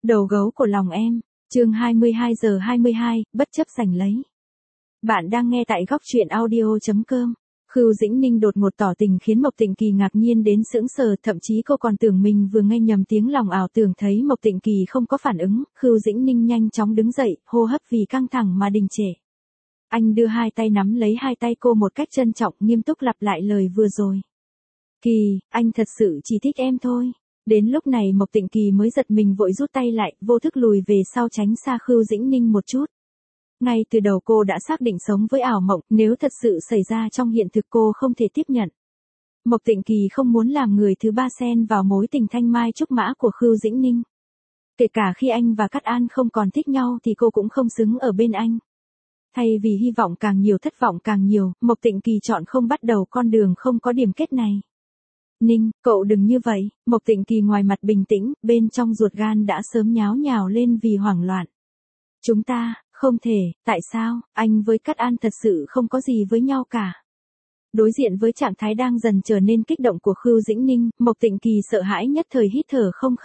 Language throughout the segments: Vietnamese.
Đầu gấu của lòng em, chương 22:22, bất chấp giành lấy. Bạn đang nghe tại góc truyện audio.com. Khưu Dĩnh Ninh đột ngột tỏ tình khiến Mộc Tịnh Kỳ ngạc nhiên đến sững sờ, thậm chí cô còn tưởng mình vừa nghe nhầm tiếng lòng, ảo tưởng thấy Mộc Tịnh Kỳ không có phản ứng. Khưu Dĩnh Ninh nhanh chóng đứng dậy, hô hấp vì căng thẳng mà đình trệ. Anh đưa hai tay nắm lấy hai tay cô một cách trân trọng, nghiêm túc lặp lại lời vừa rồi. Kỳ, anh thật sự chỉ thích em thôi. Đến lúc này Mộc Tịnh Kỳ mới giật mình, vội rút tay lại, vô thức lùi về sau tránh xa Khưu Dĩnh Ninh một chút. Ngay từ đầu cô đã xác định sống với ảo mộng, nếu thật sự xảy ra trong hiện thực cô không thể tiếp nhận. Mộc Tịnh Kỳ không muốn làm người thứ ba xen vào mối tình thanh mai trúc mã của Khưu Dĩnh Ninh. Kể cả khi anh và Cát An không còn thích nhau thì cô cũng không xứng ở bên anh. Thay vì hy vọng càng nhiều thất vọng càng nhiều, Mộc Tịnh Kỳ chọn không bắt đầu con đường không có điểm kết này. Ninh, cậu đừng như vậy. Mộc Tịnh Kỳ ngoài mặt bình tĩnh, bên trong ruột gan đã sớm nháo nhào lên vì hoảng loạn. Chúng ta, không thể, tại sao, anh với Cát An thật sự không có gì với nhau cả. Đối diện với trạng thái đang dần trở nên kích động của Khưu Dĩnh Ninh, Mộc Tịnh Kỳ sợ hãi nhất thời hít thở không.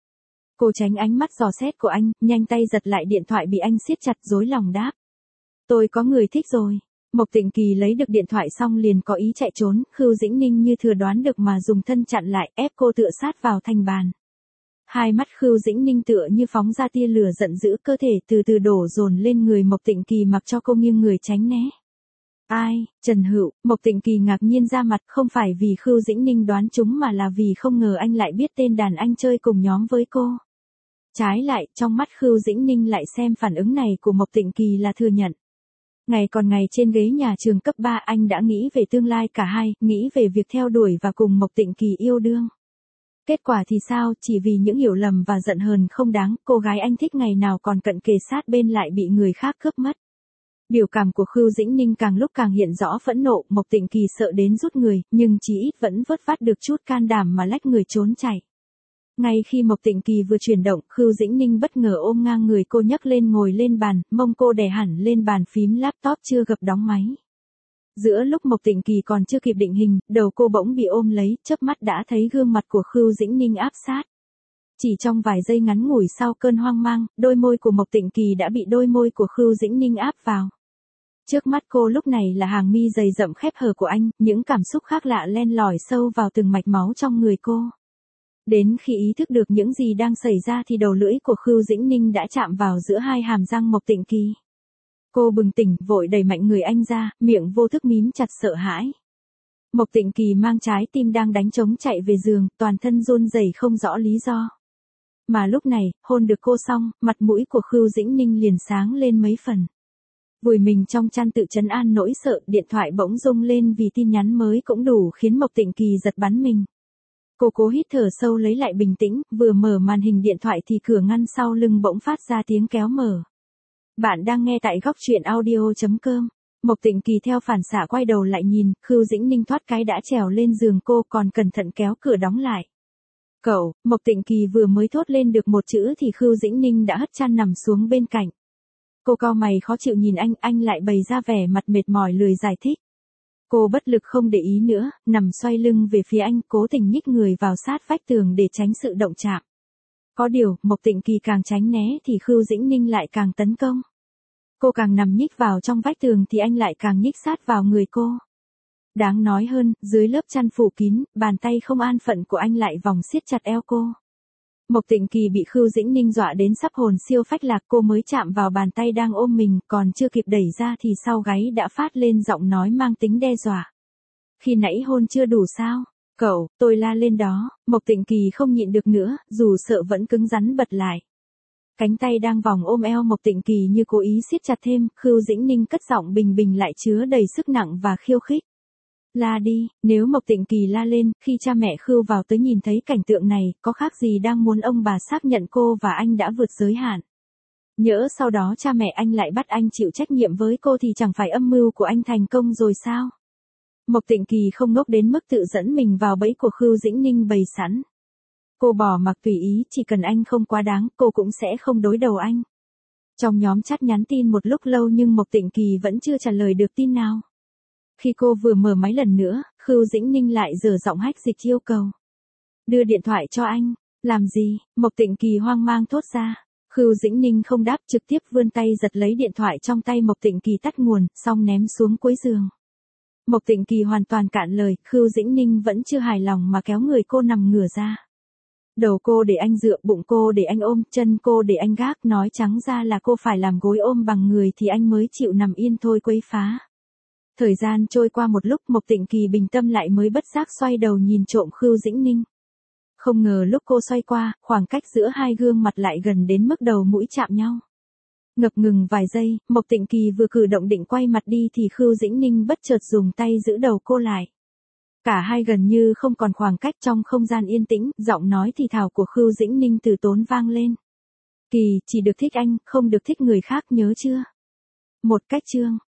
Cô tránh ánh mắt dò xét của anh, nhanh tay giật lại điện thoại bị anh siết chặt, rối lòng đáp. Tôi có người thích rồi. Mộc Tịnh Kỳ lấy được điện thoại xong liền có ý chạy trốn, Khưu Dĩnh Ninh như thừa đoán được mà dùng thân chặn lại, ép cô tựa sát vào thành bàn. Hai mắt Khưu Dĩnh Ninh tựa như phóng ra tia lửa giận dữ, cơ thể từ từ đổ dồn lên người Mộc Tịnh Kỳ, mặc cho cô nghiêng người tránh né. Ai, Trần Hữu? Mộc Tịnh Kỳ ngạc nhiên ra mặt, không phải vì Khưu Dĩnh Ninh đoán chúng mà là vì không ngờ anh lại biết tên đàn anh chơi cùng nhóm với cô. Trái lại, trong mắt Khưu Dĩnh Ninh lại xem phản ứng này của Mộc Tịnh Kỳ là thừa nhận. Ngày còn ngày trên ghế nhà trường cấp 3 anh đã nghĩ về tương lai cả hai, nghĩ về việc theo đuổi và cùng Mộc Tịnh Kỳ yêu đương. Kết quả thì sao, chỉ vì những hiểu lầm và giận hờn không đáng, cô gái anh thích ngày nào còn cận kề sát bên lại bị người khác cướp mất. Biểu cảm của Khưu Dĩnh Ninh càng lúc càng hiện rõ phẫn nộ, Mộc Tịnh Kỳ sợ đến rút người, nhưng chí ít vẫn vớt vát được chút can đảm mà lách người trốn chạy. Ngay khi Mộc Tịnh Kỳ vừa chuyển động, Khưu Dĩnh Ninh bất ngờ ôm ngang người cô, nhấc lên ngồi lên bàn, mông cô đè hẳn lên bàn phím laptop chưa gập đóng máy. Giữa lúc Mộc Tịnh Kỳ còn chưa kịp định hình, đầu cô bỗng bị ôm lấy, chớp mắt đã thấy gương mặt của Khưu Dĩnh Ninh áp sát. Chỉ trong vài giây ngắn ngủi sau cơn hoang mang, đôi môi của Mộc Tịnh Kỳ đã bị đôi môi của Khưu Dĩnh Ninh áp vào. Trước mắt cô lúc này là hàng mi dày rậm khép hờ của anh, những cảm xúc khác lạ len lỏi sâu vào từng mạch máu trong người cô. Đến khi ý thức được những gì đang xảy ra thì đầu lưỡi của Khưu Dĩnh Ninh đã chạm vào giữa hai hàm răng Mộc Tịnh Kỳ. Cô bừng tỉnh, vội đẩy mạnh người anh ra, miệng vô thức mím chặt sợ hãi. Mộc Tịnh Kỳ mang trái tim đang đánh trống chạy về giường, toàn thân run rẩy không rõ lý do. Mà lúc này, hôn được cô xong, mặt mũi của Khưu Dĩnh Ninh liền sáng lên mấy phần. Vùi mình trong chăn tự trấn an nỗi sợ, điện thoại bỗng rung lên vì tin nhắn mới cũng đủ khiến Mộc Tịnh Kỳ giật bắn mình. Cô cố hít thở sâu lấy lại bình tĩnh, vừa mở màn hình điện thoại thì cửa ngăn sau lưng bỗng phát ra tiếng kéo mở. Bạn đang nghe tại góc truyện audio.com. Mộc Tịnh Kỳ theo phản xạ quay đầu lại nhìn, Khưu Dĩnh Ninh thoát cái đã trèo lên giường cô, còn cẩn thận kéo cửa đóng lại. Cậu, Mộc Tịnh Kỳ vừa mới thốt lên được một chữ thì Khưu Dĩnh Ninh đã hất chăn nằm xuống bên cạnh. Cô cau mày khó chịu nhìn anh lại bày ra vẻ mặt mệt mỏi lười giải thích. Cô bất lực không để ý nữa, nằm xoay lưng về phía anh, cố tình nhích người vào sát vách tường để tránh sự động chạm. Có điều, Mộc Tịnh Kỳ càng tránh né thì Khưu Dĩnh Ninh lại càng tấn công. Cô càng nằm nhích vào trong vách tường thì anh lại càng nhích sát vào người cô. Đáng nói hơn, dưới lớp chăn phủ kín, bàn tay không an phận của anh lại vòng siết chặt eo cô. Mộc Tịnh Kỳ bị Khưu Dĩnh Ninh dọa đến sắp hồn siêu phách lạc, cô mới chạm vào bàn tay đang ôm mình, còn chưa kịp đẩy ra thì sau gáy đã phát lên giọng nói mang tính đe dọa. Khi nãy hôn chưa đủ sao? Cậu, tôi la lên đó. Mộc Tịnh Kỳ không nhịn được nữa, dù sợ vẫn cứng rắn bật lại. Cánh tay đang vòng ôm eo Mộc Tịnh Kỳ như cố ý siết chặt thêm, Khưu Dĩnh Ninh cất giọng bình bình lại chứa đầy sức nặng và khiêu khích. La đi. Nếu Mộc Tịnh Kỳ la lên, khi cha mẹ Khưu vào tới nhìn thấy cảnh tượng này, có khác gì đang muốn ông bà xác nhận cô và anh đã vượt giới hạn. Nhỡ sau đó cha mẹ anh lại bắt anh chịu trách nhiệm với cô thì chẳng phải âm mưu của anh thành công rồi sao? Mộc Tịnh Kỳ không ngốc đến mức tự dẫn mình vào bẫy của Khưu Dĩnh Ninh bày sẵn. Cô bỏ mặc tùy ý, chỉ cần anh không quá đáng, cô cũng sẽ không đối đầu anh. Trong nhóm chat nhắn tin một lúc lâu nhưng Mộc Tịnh Kỳ vẫn chưa trả lời được tin nào. Khi cô vừa mở máy lần nữa, Khưu Dĩnh Ninh lại giở giọng hách dịch yêu cầu. Đưa điện thoại cho anh. Làm gì? Mộc Tịnh Kỳ hoang mang thốt ra. Khưu Dĩnh Ninh không đáp, trực tiếp vươn tay giật lấy điện thoại trong tay Mộc Tịnh Kỳ tắt nguồn, xong ném xuống cuối giường. Mộc Tịnh Kỳ hoàn toàn cạn lời, Khưu Dĩnh Ninh vẫn chưa hài lòng mà kéo người cô nằm ngửa ra. Đầu cô để anh dựa, bụng cô để anh ôm, chân cô để anh gác, nói trắng ra là cô phải làm gối ôm bằng người thì anh mới chịu nằm yên thôi quấy phá. Thời gian trôi qua một lúc, Mộc Tịnh Kỳ bình tâm lại mới bất giác xoay đầu nhìn trộm Khưu Dĩnh Ninh. Không ngờ lúc cô xoay qua, khoảng cách giữa hai gương mặt lại gần đến mức đầu mũi chạm nhau. Ngập ngừng vài giây, Mộc Tịnh Kỳ vừa cử động định quay mặt đi thì Khưu Dĩnh Ninh bất chợt dùng tay giữ đầu cô lại. Cả hai gần như không còn khoảng cách trong không gian yên tĩnh, giọng nói thì thào của Khưu Dĩnh Ninh từ tốn vang lên. Kỳ, chỉ được thích anh, không được thích người khác, nhớ chưa? Một cách chương.